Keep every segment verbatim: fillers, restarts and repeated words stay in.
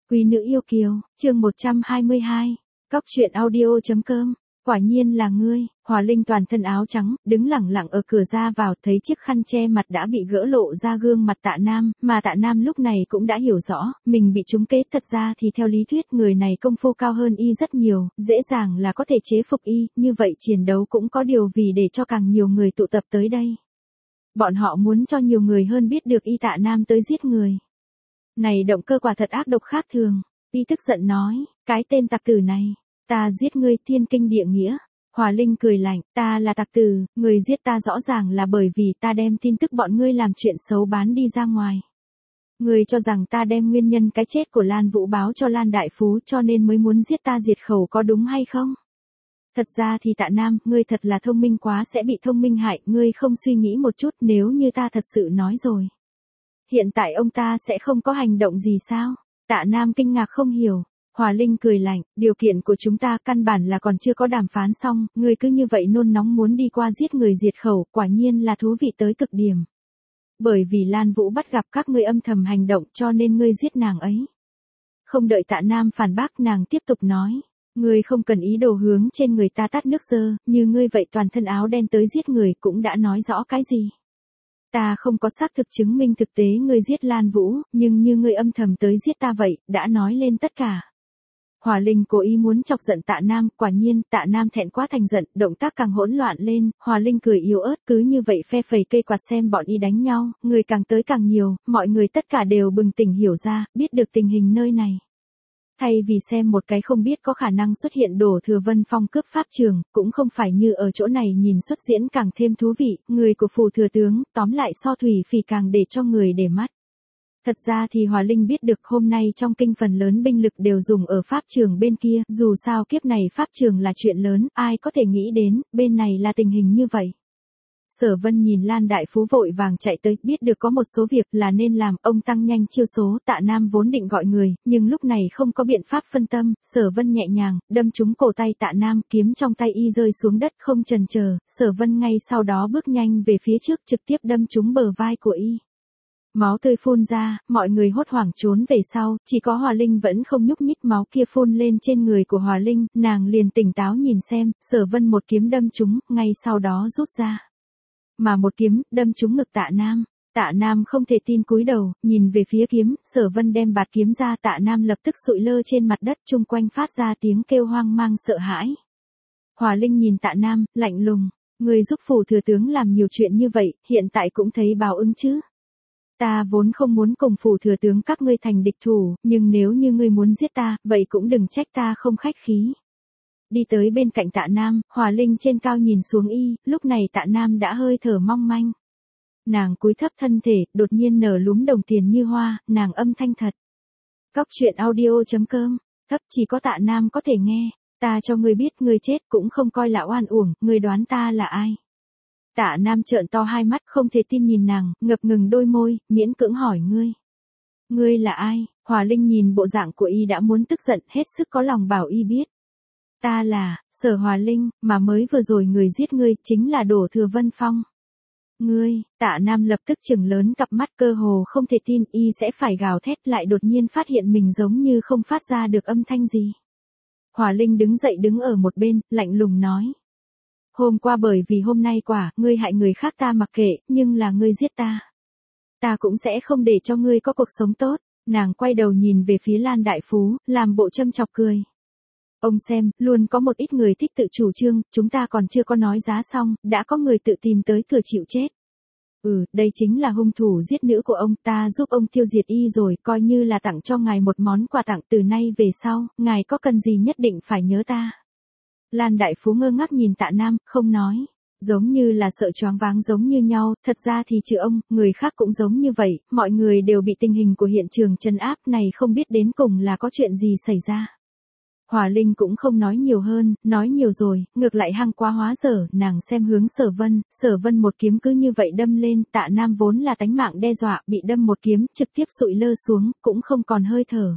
Quý nữ yêu kiều, chương một trăm hai mươi hai, cóc truyện audio.com, quả nhiên là ngươi. Hòa Linh toàn thân áo trắng, đứng lẳng lặng ở cửa ra vào, thấy chiếc khăn che mặt đã bị gỡ lộ ra gương mặt Tạ Nam, mà Tạ Nam lúc này cũng đã hiểu rõ, mình bị trúng kế. Thật ra thì theo lý thuyết người này công phu cao hơn y rất nhiều, dễ dàng là có thể chế phục y, như vậy chiến đấu cũng có điều vì để cho càng nhiều người tụ tập tới đây. Bọn họ muốn cho nhiều người hơn biết được y Tạ Nam tới giết người. Này động cơ quả thật ác độc khác thường. Y tức giận nói, cái tên tặc tử này, ta giết ngươi thiên kinh địa nghĩa. Hòa Linh cười lạnh, ta là tặc tử, người giết ta rõ ràng là bởi vì ta đem tin tức bọn ngươi làm chuyện xấu bán đi ra ngoài. Ngươi cho rằng ta đem nguyên nhân cái chết của Lan Vũ báo cho Lan Đại Phú cho nên mới muốn giết ta diệt khẩu, có đúng hay không? Thật ra thì Tạ Nam, ngươi thật là thông minh quá, sẽ bị thông minh hại, ngươi không suy nghĩ một chút. Nếu như ta thật sự nói rồi, hiện tại ông ta sẽ không có hành động gì sao? Tạ Nam kinh ngạc không hiểu. Hòa Linh cười lạnh, điều kiện của chúng ta căn bản là còn chưa có đàm phán xong, ngươi cứ như vậy nôn nóng muốn đi qua giết người diệt khẩu, quả nhiên là thú vị tới cực điểm. Bởi vì Lan Vũ bắt gặp các ngươi âm thầm hành động cho nên ngươi giết nàng ấy. Không đợi Tạ Nam phản bác, nàng tiếp tục nói, ngươi không cần ý đồ hướng trên người ta tát nước dơ, như ngươi vậy toàn thân áo đen tới giết người cũng đã nói rõ cái gì. Ta không có xác thực chứng minh thực tế ngươi giết Lan Vũ, nhưng như ngươi âm thầm tới giết ta vậy, đã nói lên tất cả. Hòa Linh cố ý muốn chọc giận Tạ Nam, quả nhiên, Tạ Nam thẹn quá thành giận, động tác càng hỗn loạn lên. Hòa Linh cười yếu ớt, cứ như vậy phe phẩy cây quạt xem bọn y đánh nhau, người càng tới càng nhiều, mọi người tất cả đều bừng tỉnh hiểu ra, biết được tình hình nơi này. Thay vì xem một cái không biết có khả năng xuất hiện Đổ Thừa Vân Phong cướp pháp trường, cũng không phải như ở chỗ này nhìn xuất diễn càng thêm thú vị, người của phủ thừa tướng, tóm lại so Thủy Phỉ càng để cho người để mắt. Thật ra thì Hòa Linh biết được hôm nay trong kinh phần lớn binh lực đều dùng ở pháp trường bên kia, dù sao kiếp này pháp trường là chuyện lớn, ai có thể nghĩ đến, bên này là tình hình như vậy. Sở Vân nhìn Lan Đại Phú vội vàng chạy tới, biết được có một số việc là nên làm, ông tăng nhanh chiêu số. Tạ Nam vốn định gọi người, nhưng lúc này không có biện pháp phân tâm, Sở Vân nhẹ nhàng đâm trúng cổ tay Tạ Nam, kiếm trong tay y rơi xuống đất không chần chờ, Sở Vân ngay sau đó bước nhanh về phía trước trực tiếp đâm trúng bờ vai của y. Máu tươi phun ra, mọi người hốt hoảng trốn về sau, chỉ có Hòa Linh vẫn không nhúc nhích. Máu kia phun lên trên người của Hòa Linh, nàng liền tỉnh táo nhìn xem, Sở Vân một kiếm đâm trúng, ngay sau đó rút ra. Mà một kiếm, đâm trúng ngực Tạ Nam. Tạ Nam không thể tin cúi đầu, nhìn về phía kiếm, Sở Vân đem bạt kiếm ra, Tạ Nam lập tức sụi lơ trên mặt đất, chung quanh phát ra tiếng kêu hoang mang sợ hãi. Hòa Linh nhìn Tạ Nam, lạnh lùng, người giúp phủ thừa tướng làm nhiều chuyện như vậy, hiện tại cũng thấy báo ứng chứ. Ta vốn không muốn cùng phủ thừa tướng các ngươi thành địch thủ, nhưng nếu như ngươi muốn giết ta, vậy cũng đừng trách ta không khách khí. Đi tới bên cạnh Tạ Nam, Hòa Linh trên cao nhìn xuống y, lúc này Tạ Nam đã hơi thở mong manh. Nàng cúi thấp thân thể, đột nhiên nở lúm đồng tiền như hoa, nàng âm thanh thật. Cóc truyện audio.com, thấp chỉ có Tạ Nam có thể nghe, ta cho ngươi biết ngươi chết cũng không coi là oan uổng, ngươi đoán ta là ai. Tạ Nam trợn to hai mắt không thể tin nhìn nàng, ngập ngừng đôi môi, miễn cưỡng hỏi ngươi. Ngươi là ai? Hòa Linh nhìn bộ dạng của y đã muốn tức giận, hết sức có lòng bảo y biết. Ta là, Sở Hòa Linh, mà mới vừa rồi người giết ngươi chính là Đổ Thừa Vân Phong. Ngươi, Tạ Nam lập tức trừng lớn cặp mắt cơ hồ không thể tin y sẽ phải gào thét lại đột nhiên phát hiện mình giống như không phát ra được âm thanh gì. Hòa Linh đứng dậy đứng ở một bên, lạnh lùng nói. Hôm qua bởi vì hôm nay quả, ngươi hại người khác ta mặc kệ, nhưng là ngươi giết ta. Ta cũng sẽ không để cho ngươi có cuộc sống tốt. Nàng quay đầu nhìn về phía Lan Đại Phú, làm bộ châm chọc cười. Ông xem, luôn có một ít người thích tự chủ trương, chúng ta còn chưa có nói giá xong, đã có người tự tìm tới cửa chịu chết. Ừ, đây chính là hung thủ giết nữ của ông, ta giúp ông tiêu diệt y rồi, coi như là tặng cho ngài một món quà tặng, từ nay về sau, ngài có cần gì nhất định phải nhớ ta. Lan Đại Phú ngơ ngác nhìn Tạ Nam, không nói, giống như là sợ choáng váng giống như nhau, thật ra thì trừ ông, người khác cũng giống như vậy, mọi người đều bị tình hình của hiện trường trấn áp này không biết đến cùng là có chuyện gì xảy ra. Hòa Linh cũng không nói nhiều hơn, nói nhiều rồi, ngược lại hăng quá hóa dở, nàng xem hướng Sở Vân, Sở Vân một kiếm cứ như vậy đâm lên, Tạ Nam vốn là tánh mạng đe dọa, bị đâm một kiếm, trực tiếp sụi lơ xuống, cũng không còn hơi thở.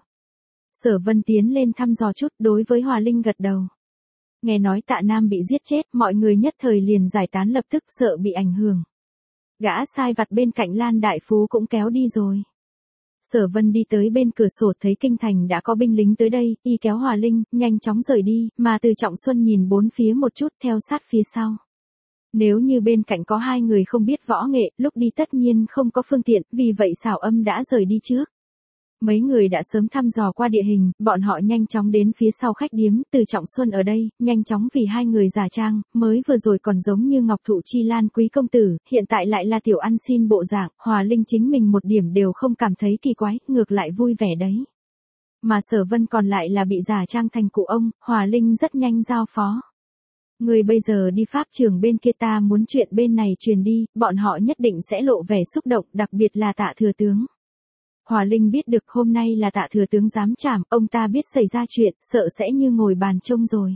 Sở Vân tiến lên thăm dò chút, đối với Hòa Linh gật đầu. Nghe nói Tạ Nam bị giết chết, mọi người nhất thời liền giải tán lập tức sợ bị ảnh hưởng. Gã sai vặt bên cạnh Lan Đại Phú cũng kéo đi rồi. Sở Vân đi tới bên cửa sổ thấy kinh thành đã có binh lính tới đây, y kéo Hòa Linh, nhanh chóng rời đi, mà Từ Trọng Xuân nhìn bốn phía một chút theo sát phía sau. Nếu như bên cạnh có hai người không biết võ nghệ, lúc đi tất nhiên không có phương tiện, vì vậy Sảo Âm đã rời đi trước. Mấy người đã sớm thăm dò qua địa hình, bọn họ nhanh chóng đến phía sau khách điếm, Từ Trọng Xuân ở đây, nhanh chóng vì hai người giả trang, mới vừa rồi còn giống như Ngọc Thụ Chi Lan quý công tử, hiện tại lại là tiểu ăn xin bộ dạng, Hòa Linh chính mình một điểm đều không cảm thấy kỳ quái, ngược lại vui vẻ đấy. Mà Sở Vân còn lại là bị giả trang thành cụ ông, Hòa Linh rất nhanh giao phó. Người bây giờ đi pháp trường bên kia, ta muốn chuyện bên này truyền đi, bọn họ nhất định sẽ lộ vẻ xúc động, đặc biệt là Tạ thừa tướng. Hòa Linh biết được hôm nay là Tạ thừa tướng giám trảm, ông ta biết xảy ra chuyện, sợ sẽ như ngồi bàn trông rồi.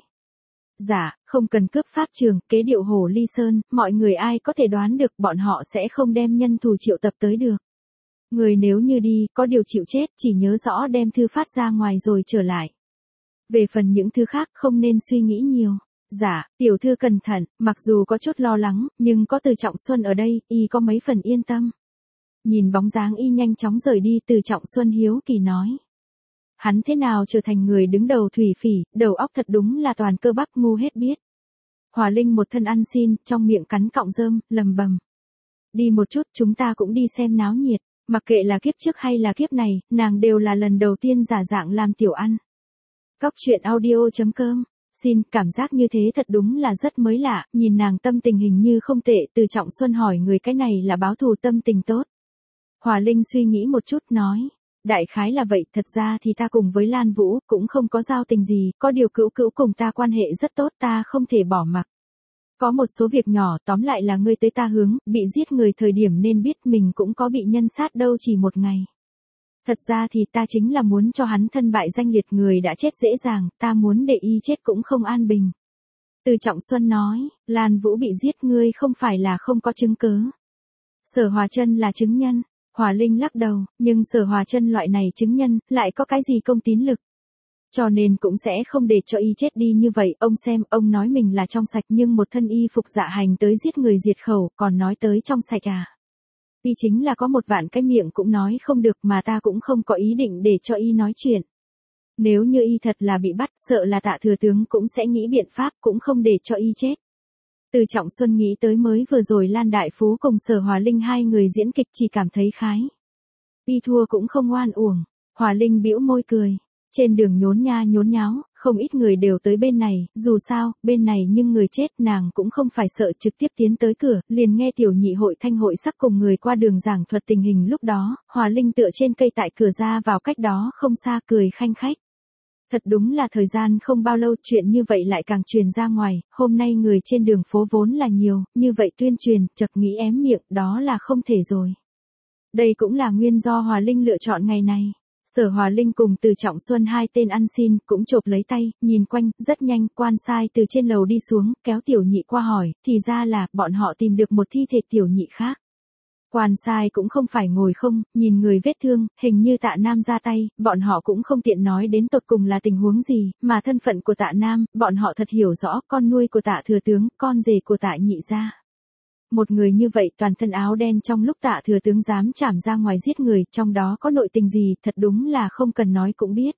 Dạ, không cần cướp pháp trường, kế điệu Hồ Ly Sơn, mọi người ai có thể đoán được bọn họ sẽ không đem nhân thù triệu tập tới được. Người nếu như đi, có điều chịu chết, chỉ nhớ rõ đem thư phát ra ngoài rồi trở lại. Về phần những thứ khác không nên suy nghĩ nhiều. Dạ, tiểu thư cẩn thận, mặc dù có chút lo lắng, nhưng có Từ Trọng Xuân ở đây, y có mấy phần yên tâm. Nhìn bóng dáng y nhanh chóng rời đi, Từ Trọng Xuân hiếu kỳ nói. Hắn thế nào trở thành người đứng đầu thủy phỉ, đầu óc thật đúng là toàn cơ bắp ngu hết biết. Hòa Linh một thân ăn xin, trong miệng cắn cọng rơm, lầm bầm. Đi một chút, chúng ta cũng đi xem náo nhiệt, mặc kệ là kiếp trước hay là kiếp này, nàng đều là lần đầu tiên giả dạng làm tiểu ăn. Cóc truyện audio chấm com. Xin, cảm giác như thế thật đúng là rất mới lạ, nhìn nàng tâm tình hình như không tệ, Từ Trọng Xuân hỏi người cái này là báo thù tâm tình tốt. Hòa Linh suy nghĩ một chút nói, đại khái là vậy, thật ra thì ta cùng với Lan Vũ cũng không có giao tình gì, có điều cữu cữu cùng ta quan hệ rất tốt, ta không thể bỏ mặc. Có một số việc nhỏ, tóm lại là ngươi tới ta hướng, bị giết người thời điểm nên biết mình cũng có bị nhân sát đâu chỉ một ngày. Thật ra thì ta chính là muốn cho hắn thân bại danh liệt, người đã chết dễ dàng, ta muốn để y chết cũng không an bình. Từ Trọng Xuân nói, Lan Vũ bị giết ngươi không phải là không có chứng cứ. Sở Hòa Chân là chứng nhân. Hòa Linh lắc đầu, nhưng Sở Hòa Chân loại này chứng nhân, lại có cái gì công tín lực. Cho nên cũng sẽ không để cho y chết đi như vậy, ông xem, ông nói mình là trong sạch nhưng một thân y phục dạ hành tới giết người diệt khẩu, còn nói tới trong sạch à. Y chính là có một vạn cái miệng cũng nói không được, mà ta cũng không có ý định để cho y nói chuyện. Nếu như y thật là bị bắt, sợ là Tạ thừa tướng cũng sẽ nghĩ biện pháp, cũng không để cho y chết. Từ Trọng Xuân nghĩ tới mới vừa rồi Lan Đại Phú cùng Sở Hòa Linh hai người diễn kịch, chỉ cảm thấy khái. Y thua cũng không oan uổng. Hòa Linh bĩu môi cười. Trên đường nhốn nha nhốn nháo, không ít người đều tới bên này, dù sao, bên này nhưng người chết, nàng cũng không phải sợ, trực tiếp tiến tới cửa, liền nghe tiểu nhị hội Thanh hội sắc cùng người qua đường giảng thuật tình hình lúc đó, Hòa Linh tựa trên cây tại cửa ra vào cách đó không xa, cười khanh khách. Thật đúng là thời gian không bao lâu chuyện như vậy lại càng truyền ra ngoài, hôm nay người trên đường phố vốn là nhiều, như vậy tuyên truyền, chợt nghĩ ém miệng, đó là không thể rồi. Đây cũng là nguyên do Hòa Linh lựa chọn ngày này. Sở Hòa Linh cùng Từ Trọng Xuân hai tên ăn xin, cũng chộp lấy tay, nhìn quanh, rất nhanh, quan sai từ trên lầu đi xuống, kéo tiểu nhị qua hỏi, thì ra là, bọn họ tìm được một thi thể tiểu nhị khác. Quan sai cũng không phải ngồi không, nhìn người vết thương, hình như Tạ Nam ra tay, bọn họ cũng không tiện nói đến tột cùng là tình huống gì, mà thân phận của Tạ Nam, bọn họ thật hiểu rõ, con nuôi của Tạ thừa tướng, con rể của Tạ nhị gia. Một người như vậy toàn thân áo đen trong lúc Tạ thừa tướng dám trảm ra ngoài giết người, trong đó có nội tình gì, thật đúng là không cần nói cũng biết.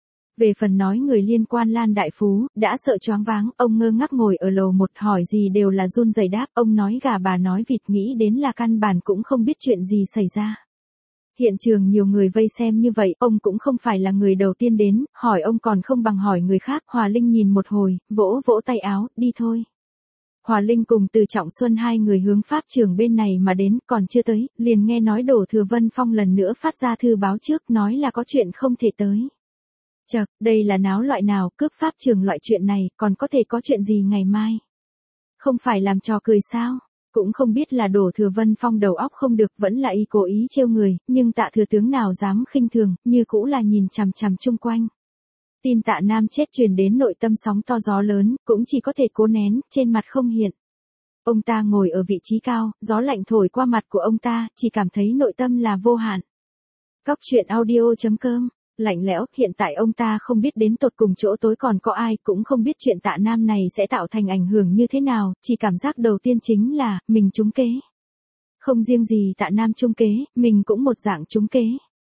Về phần nói người liên quan Lan Đại Phú, đã sợ choáng váng, ông ngơ ngác ngồi ở lầu một, hỏi gì đều là run rẩy đáp, ông nói gà bà nói vịt, nghĩ đến là căn bản cũng không biết chuyện gì xảy ra. Hiện trường nhiều người vây xem như vậy, ông cũng không phải là người đầu tiên đến, hỏi ông còn không bằng hỏi người khác. Hòa Linh nhìn một hồi, vỗ vỗ tay áo, đi thôi. Hòa Linh cùng Từ Trọng Xuân hai người hướng pháp trường bên này mà đến, còn chưa tới, liền nghe nói Đỗ Thừa Vân Phong lần nữa phát ra thư báo trước, nói là có chuyện không thể tới. Chậc, đây là náo loại nào, cướp pháp trường loại chuyện này, còn có thể có chuyện gì ngày mai? Không phải làm trò cười sao? Cũng không biết là Đỗ Thừa Vân Phong đầu óc không được, vẫn là y cố ý trêu người, nhưng Tạ thừa tướng nào dám khinh thường, như cũ là nhìn chằm chằm chung quanh. Tin Tạ Nam chết truyền đến nội tâm sóng to gió lớn, cũng chỉ có thể cố nén, trên mặt không hiện. Ông ta ngồi ở vị trí cao, gió lạnh thổi qua mặt của ông ta, chỉ cảm thấy nội tâm là vô hạn. Cóc truyện audio chấm com. Lạnh lẽo, hiện tại ông ta không biết đến tột cùng chỗ tối còn có ai, cũng không biết chuyện Tạ Nam này sẽ tạo thành ảnh hưởng như thế nào, chỉ cảm giác đầu tiên chính là, mình trúng kế. Không riêng gì Tạ Nam trúng kế, mình cũng một dạng trúng kế.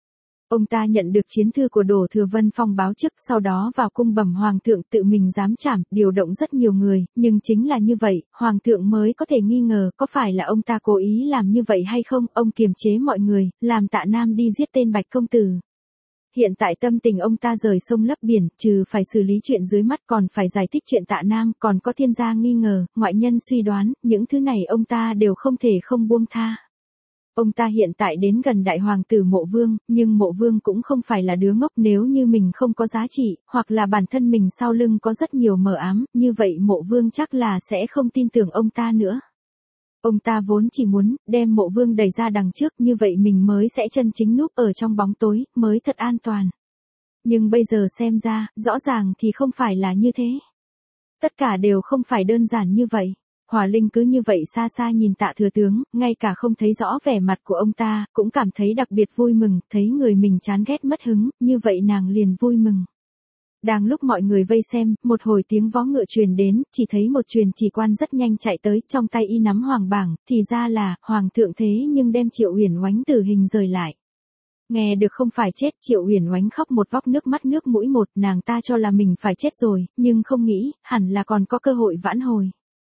Ông ta nhận được chiến thư của Đỗ Thừa Vân Phong báo chức, sau đó vào cung bẩm hoàng thượng tự mình giám trảm, điều động rất nhiều người, nhưng chính là như vậy, hoàng thượng mới có thể nghi ngờ có phải là ông ta cố ý làm như vậy hay không, ông kiềm chế mọi người, làm Tạ Nam đi giết tên Bạch công tử. Hiện tại tâm tình ông ta rời sông lấp biển, trừ phải xử lý chuyện dưới mắt còn phải giải thích chuyện Tạ Nam, còn có thiên gia nghi ngờ, ngoại nhân suy đoán, những thứ này ông ta đều không thể không buông tha. Ông ta hiện tại đến gần đại hoàng tử Mộ Vương, nhưng Mộ Vương cũng không phải là đứa ngốc, nếu như mình không có giá trị, hoặc là bản thân mình sau lưng có rất nhiều mờ ám, như vậy Mộ Vương chắc là sẽ không tin tưởng ông ta nữa. Ông ta vốn chỉ muốn đem Mộ Vương đẩy ra đằng trước, như vậy mình mới sẽ chân chính núp ở trong bóng tối, mới thật an toàn. Nhưng bây giờ xem ra, rõ ràng thì không phải là như thế. Tất cả đều không phải đơn giản như vậy. Hỏa Linh cứ như vậy xa xa nhìn Tạ thừa tướng, ngay cả không thấy rõ vẻ mặt của ông ta, cũng cảm thấy đặc biệt vui mừng, thấy người mình chán ghét mất hứng, như vậy nàng liền vui mừng. Đang lúc mọi người vây xem, một hồi tiếng vó ngựa truyền đến, chỉ thấy một truyền chỉ quan rất nhanh chạy tới, trong tay y nắm hoàng bảng, thì ra là, hoàng thượng thế nhưng đem Triệu Uyển Oánh tử hình rời lại. Nghe được không phải chết, Triệu Uyển Oánh khóc một vóc nước mắt nước mũi một, nàng ta cho là mình phải chết rồi, nhưng không nghĩ, hẳn là còn có cơ hội vãn hồi.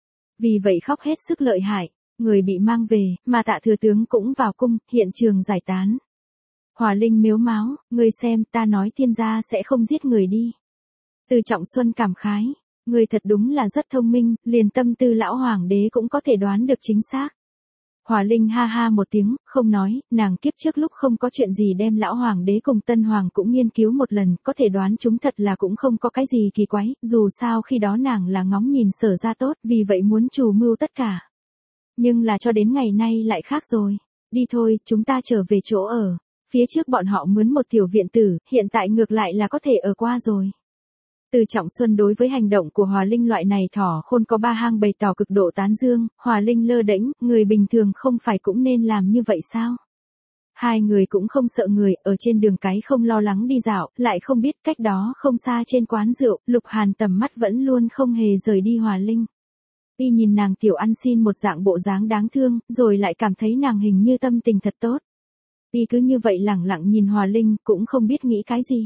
Vì vậy khóc hết sức lợi hại, người bị mang về, mà Tạ thừa tướng cũng vào cung, hiện trường giải tán. Hỏa Linh mếu máo, ngươi xem, ta nói thiên gia sẽ không giết người đi. Từ Trọng Xuân cảm khái, ngươi thật đúng là rất thông minh, liền tâm tư lão hoàng đế cũng có thể đoán được chính xác. Hỏa Linh ha ha một tiếng, không nói, nàng kiếp trước lúc không có chuyện gì đem lão hoàng đế cùng tân hoàng cũng nghiên cứu một lần, có thể đoán chúng thật là cũng không có cái gì kỳ quái, dù sao khi đó nàng là ngóng nhìn Sở ra tốt, vì vậy muốn chủ mưu tất cả. Nhưng là cho đến ngày nay lại khác rồi. Đi thôi, chúng ta trở về chỗ ở. Phía trước bọn họ mướn một tiểu viện tử, hiện tại ngược lại là có thể ở qua rồi. Từ Trọng Xuân đối với hành động của Hòa Linh loại này thỏ khôn có ba hang bày tỏ cực độ tán dương, Hòa Linh lơ đễnh, người bình thường không phải cũng nên làm như vậy sao? Hai người cũng không sợ người, ở trên đường cái không lo lắng đi dạo, lại không biết cách đó không xa trên quán rượu, Lục Hàn tầm mắt vẫn luôn không hề rời đi Hòa Linh. Y nhìn nàng tiểu ăn xin một dạng bộ dáng đáng thương, rồi lại cảm thấy nàng hình như tâm tình thật tốt. Y cứ như vậy lẳng lặng nhìn Hòa Linh, cũng không biết nghĩ cái gì.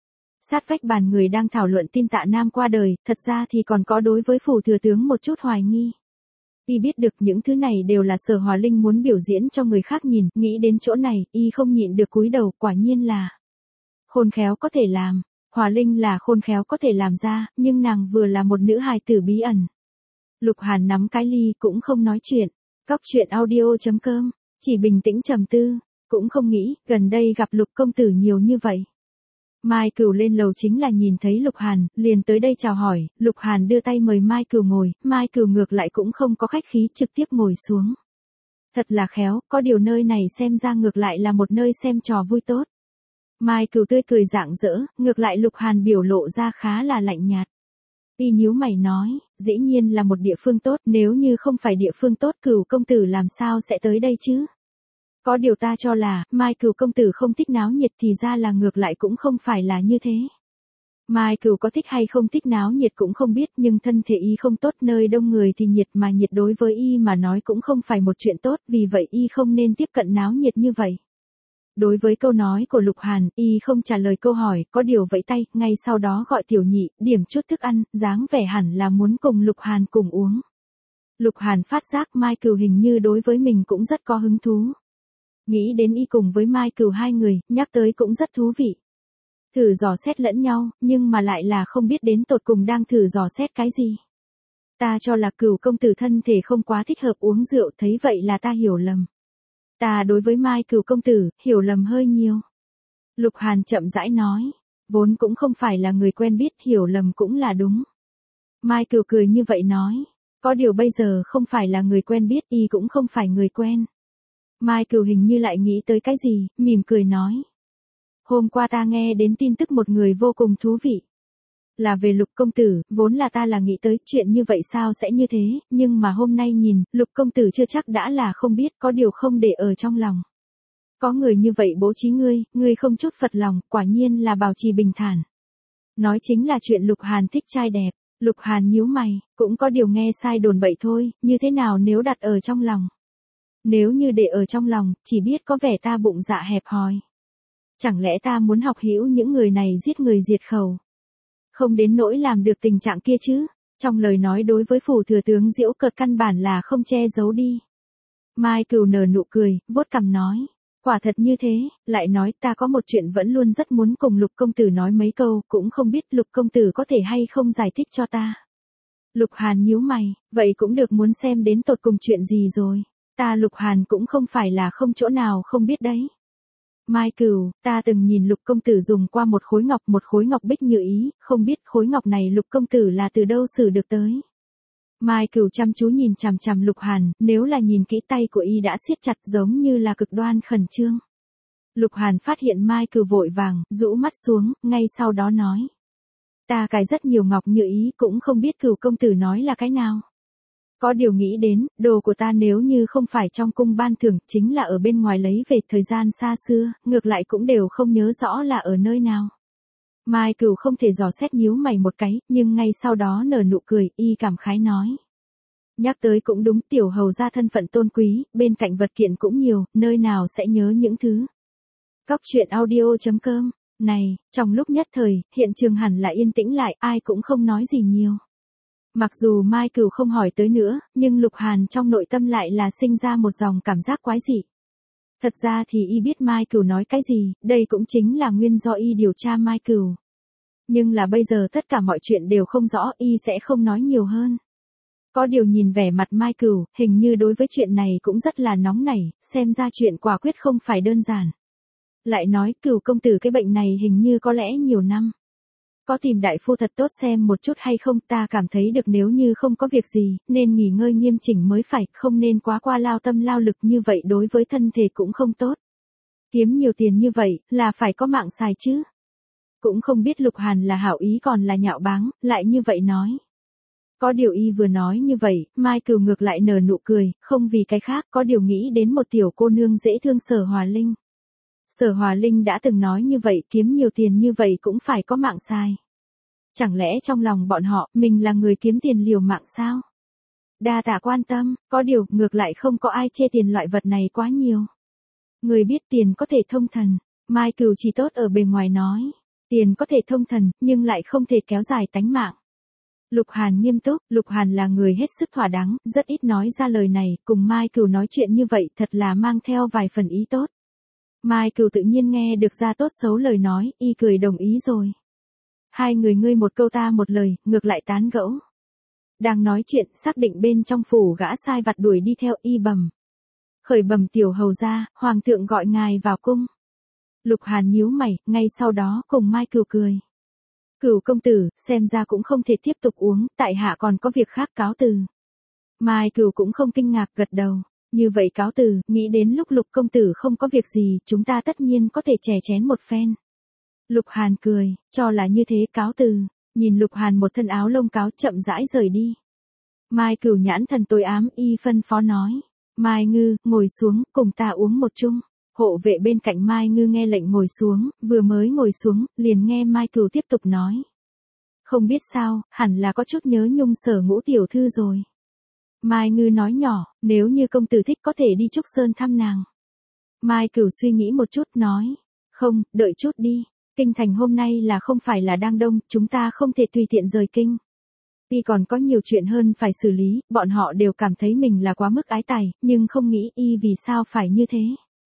Sát vách bàn người đang thảo luận tin Tạ Nam qua đời, thật ra thì còn có đối với phủ thừa tướng một chút hoài nghi. Y biết được những thứ này đều là Sở Hòa Linh muốn biểu diễn cho người khác nhìn, nghĩ đến chỗ này, y không nhịn được cúi đầu, quả nhiên là khôn khéo có thể làm. Hòa Linh là khôn khéo có thể làm ra, nhưng nàng vừa là một nữ hài tử bí ẩn. Lục Hàn nắm cái ly cũng không nói chuyện. Cóc truyện audio chấm com, chỉ bình tĩnh trầm tư, cũng không nghĩ, gần đây gặp Lục công tử nhiều như vậy. Mai Cửu lên lầu chính là nhìn thấy Lục Hàn, liền tới đây chào hỏi, Lục Hàn đưa tay mời Mai Cửu ngồi, Mai Cửu ngược lại cũng không có khách khí, trực tiếp ngồi xuống. Thật là khéo, có điều nơi này xem ra ngược lại là một nơi xem trò vui tốt. Mai Cửu tươi cười rạng rỡ, ngược lại Lục Hàn biểu lộ ra khá là lạnh nhạt. Y nhíu mày nói, dĩ nhiên là một địa phương tốt, nếu như không phải địa phương tốt Cửu công tử làm sao sẽ tới đây chứ? Có điều ta cho là, Mai Cửu công tử không thích náo nhiệt thì ra là ngược lại cũng không phải là như thế. Mai Cửu có thích hay không thích náo nhiệt cũng không biết, nhưng thân thể y không tốt, nơi đông người thì nhiệt, mà nhiệt đối với y mà nói cũng không phải một chuyện tốt, vì vậy y không nên tiếp cận náo nhiệt như vậy. Đối với câu nói của Lục Hàn, y không trả lời câu hỏi, có điều vẫy tay, ngay sau đó gọi Tiểu Nhị, điểm chút thức ăn, dáng vẻ hẳn là muốn cùng Lục Hàn cùng uống. Lục Hàn phát giác Mai Cửu hình như đối với mình cũng rất có hứng thú. Nghĩ đến y cùng với Mai Cửu hai người, nhắc tới cũng rất thú vị. Thử dò xét lẫn nhau, nhưng mà lại là không biết đến tột cùng đang thử dò xét cái gì. Ta cho là Cửu công tử thân thể không quá thích hợp uống rượu, thấy vậy là ta hiểu lầm. Ta đối với Mai Cửu công tử, hiểu lầm hơi nhiều. Lục Hàn chậm rãi nói, vốn cũng không phải là người quen biết, hiểu lầm cũng là đúng. Mai Cửu cười như vậy nói, có điều bây giờ không phải là người quen biết, y cũng không phải người quen. Mai Cửu hình như lại nghĩ tới cái gì, mỉm cười nói. Hôm qua ta nghe đến tin tức một người vô cùng thú vị. Là về Lục công tử, vốn là ta là nghĩ tới chuyện như vậy sao sẽ như thế, nhưng mà hôm nay nhìn, Lục công tử chưa chắc đã là không biết, có điều không để ở trong lòng. Có người như vậy bố trí ngươi, ngươi không chút phật lòng, quả nhiên là bảo trì bình thản. Nói chính là chuyện Lục Hàn thích trai đẹp. Lục Hàn nhíu mày, cũng có điều nghe sai đồn bậy thôi, như thế nào nếu đặt ở trong lòng. Nếu như để ở trong lòng, chỉ biết có vẻ ta bụng dạ hẹp hòi. Chẳng lẽ ta muốn học hữu những người này giết người diệt khẩu? Không đến nỗi làm được tình trạng kia chứ. Trong lời nói đối với phủ thừa tướng giễu cợt căn bản là không che giấu đi. Mai Cửu nở nụ cười, vuốt cằm nói. Quả thật như thế, lại nói ta có một chuyện vẫn luôn rất muốn cùng Lục công tử nói mấy câu, cũng không biết Lục công tử có thể hay không giải thích cho ta. Lục Hàn nhíu mày, vậy cũng được, muốn xem đến tột cùng chuyện gì rồi. Ta Lục Hàn cũng không phải là không chỗ nào không biết đấy. Mai Cửu, ta từng nhìn Lục công tử dùng qua một khối ngọc, một khối ngọc bích như ý, không biết khối ngọc này Lục công tử là từ đâu xử được tới. Mai Cửu chăm chú nhìn chằm chằm Lục Hàn, nếu là nhìn kỹ tay của y đã siết chặt giống như là cực đoan khẩn trương. Lục Hàn phát hiện Mai Cửu vội vàng, rũ mắt xuống, ngay sau đó nói. Ta cài rất nhiều ngọc như ý, cũng không biết Cửu công tử nói là cái nào. Có điều nghĩ đến, đồ của ta nếu như không phải trong cung ban thưởng, chính là ở bên ngoài lấy về thời gian xa xưa, ngược lại cũng đều không nhớ rõ là ở nơi nào. Mai Cửu không thể dò xét nhíu mày một cái, nhưng ngay sau đó nở nụ cười, y cảm khái nói. Nhắc tới cũng đúng, tiểu hầu gia thân phận tôn quý, bên cạnh vật kiện cũng nhiều, nơi nào sẽ nhớ những thứ. Cóc truyện audio chấm com, này, trong lúc nhất thời, hiện trường hẳn là yên tĩnh lại, ai cũng không nói gì nhiều. Mặc dù Mai Cửu không hỏi tới nữa, nhưng Lục Hàn trong nội tâm lại là sinh ra một dòng cảm giác quái dị. Thật ra thì y biết Mai Cửu nói cái gì, đây cũng chính là nguyên do y điều tra Mai Cửu. Nhưng là bây giờ tất cả mọi chuyện đều không rõ, y sẽ không nói nhiều hơn. Có điều nhìn vẻ mặt Mai Cửu, hình như đối với chuyện này cũng rất là nóng nảy, xem ra chuyện quả quyết không phải đơn giản. Lại nói, Cửu công tử cái bệnh này hình như có lẽ nhiều năm. Có tìm đại phu thật tốt xem một chút hay không, ta cảm thấy được nếu như không có việc gì, nên nghỉ ngơi nghiêm chỉnh mới phải, không nên quá qua lao tâm lao lực như vậy, đối với thân thể cũng không tốt. Kiếm nhiều tiền như vậy, là phải có mạng xài chứ. Cũng không biết Lục Hàn là hảo ý còn là nhạo báng, lại như vậy nói. Có điều y vừa nói như vậy, Mai Cửu ngược lại nở nụ cười, không vì cái khác, có điều nghĩ đến một tiểu cô nương dễ thương Sở Hòa Linh. Sở Hòa Linh đã từng nói như vậy, kiếm nhiều tiền như vậy cũng phải có mạng xài. Chẳng lẽ trong lòng bọn họ, mình là người kiếm tiền liều mạng sao? Đa tạ quan tâm, có điều, ngược lại không có ai chê tiền loại vật này quá nhiều. Người biết tiền có thể thông thần, Mai Cửu chỉ tốt ở bề ngoài nói. Tiền có thể thông thần, nhưng lại không thể kéo dài tánh mạng. Lục Hàn nghiêm túc, Lục Hàn là người hết sức thỏa đáng, rất ít nói ra lời này, cùng Mai Cửu nói chuyện như vậy thật là mang theo vài phần ý tốt. Mai Cửu tự nhiên nghe được ra tốt xấu lời nói, y cười đồng ý rồi. Hai người ngươi một câu ta một lời, ngược lại tán gẫu. Đang nói chuyện, xác định bên trong phủ gã sai vặt đuổi đi theo, y bẩm. Khởi bẩm tiểu hầu gia, hoàng thượng gọi ngài vào cung. Lục Hàn nhíu mày, ngay sau đó cùng Mai Cửu cười. Cửu công tử, xem ra cũng không thể tiếp tục uống, tại hạ còn có việc khác, cáo từ. Mai Cửu cũng không kinh ngạc, gật đầu. Như vậy cáo từ, nghĩ đến lúc Lục công tử không có việc gì, chúng ta tất nhiên có thể chè chén một phen. Lục Hàn cười, cho là như thế, cáo từ. Nhìn Lục Hàn một thân áo lông cáo chậm rãi rời đi. Mai Cửu nhãn thần tối ám, y phân phó nói. Mai Ngư, ngồi xuống, cùng ta uống một chung. Hộ vệ bên cạnh Mai Ngư nghe lệnh ngồi xuống, vừa mới ngồi xuống, liền nghe Mai Cửu tiếp tục nói. Không biết sao, hẳn là có chút nhớ nhung Sở Ngũ tiểu thư rồi. Mai Ngư nói nhỏ, nếu như công tử thích có thể đi Trúc Sơn thăm nàng. Mai Cửu suy nghĩ một chút nói. Không, đợi chút đi. Kinh thành hôm nay là không phải là đang đông, chúng ta không thể tùy tiện rời kinh. Y còn có nhiều chuyện hơn phải xử lý, bọn họ đều cảm thấy mình là quá mức ái tài, nhưng không nghĩ y vì sao phải như thế.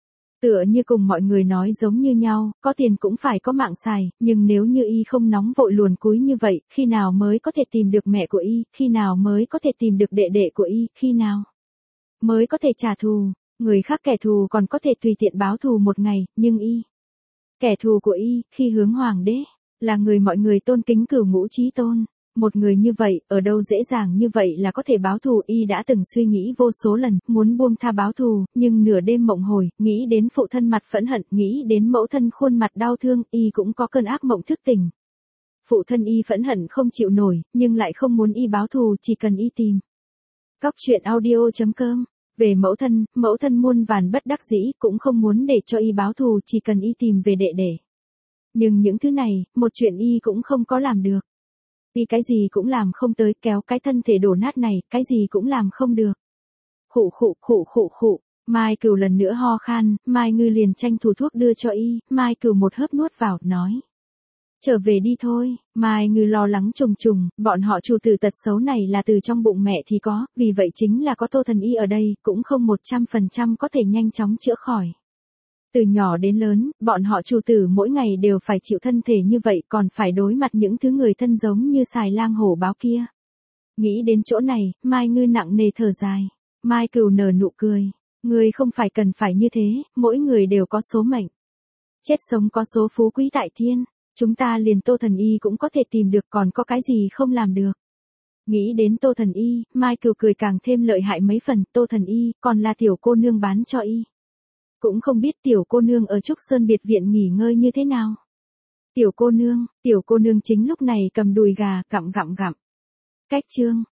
Tựa như cùng mọi người nói giống như nhau, có tiền cũng phải có mạng xài, nhưng nếu như y không nóng vội luồn cúi như vậy, khi nào mới có thể tìm được mẹ của y, khi nào mới có thể tìm được đệ đệ của y, khi nào mới có thể trả thù, người khác kẻ thù còn có thể tùy tiện báo thù một ngày, nhưng y, kẻ thù của y, khi hướng hoàng đế, là người mọi người tôn kính Cửu Ngũ Chí Tôn. Một người như vậy, ở đâu dễ dàng như vậy là có thể báo thù, y đã từng suy nghĩ vô số lần, muốn buông tha báo thù, nhưng nửa đêm mộng hồi, nghĩ đến phụ thân mặt phẫn hận, nghĩ đến mẫu thân khuôn mặt đau thương, y cũng có cơn ác mộng thức tỉnh. Phụ thân y phẫn hận không chịu nổi, nhưng lại không muốn y báo thù, chỉ cần y tìm. Cóc truyện audio chấm com. Về mẫu thân, mẫu thân muôn vàn bất đắc dĩ, cũng không muốn để cho y báo thù, chỉ cần y tìm về đệ đệ. Nhưng những thứ này, một chuyện y cũng không có làm được. Y cái gì cũng làm không tới, kéo cái thân thể đổ nát này, cái gì cũng làm không được. Khụ khụ khụ khụ khụ, Mai Cửu lần nữa ho khan, Mai Ngư liền tranh thủ thuốc đưa cho y, Mai Cửu một hớp nuốt vào, nói. Trở về đi thôi, Mai Ngư lo lắng trùng trùng, bọn họ chủ tử tật xấu này là từ trong bụng mẹ thì có, vì vậy chính là có Tô Thần Y ở đây, cũng không một trăm phần trăm có thể nhanh chóng chữa khỏi. Từ nhỏ đến lớn, bọn họ chủ tử mỗi ngày đều phải chịu thân thể như vậy còn phải đối mặt những thứ người thân giống như xài lang hổ báo kia. Nghĩ đến chỗ này, Mai Ngư nặng nề thở dài. Mai Cửu nở nụ cười. Người không phải cần phải như thế, mỗi người đều có số mệnh. Chết sống có số phú quý tại thiên. Chúng ta liền Tô Thần Y cũng có thể tìm được, còn có cái gì không làm được. Nghĩ đến Tô Thần Y, Mai Cửu cười càng thêm lợi hại mấy phần. Tô Thần Y, còn là tiểu cô nương bán cho y. Cũng không biết tiểu cô nương ở Trúc Sơn biệt viện nghỉ ngơi như thế nào. Tiểu cô nương, tiểu cô nương chính lúc này cầm đùi gà, gặm gặm gặm. Cách chương.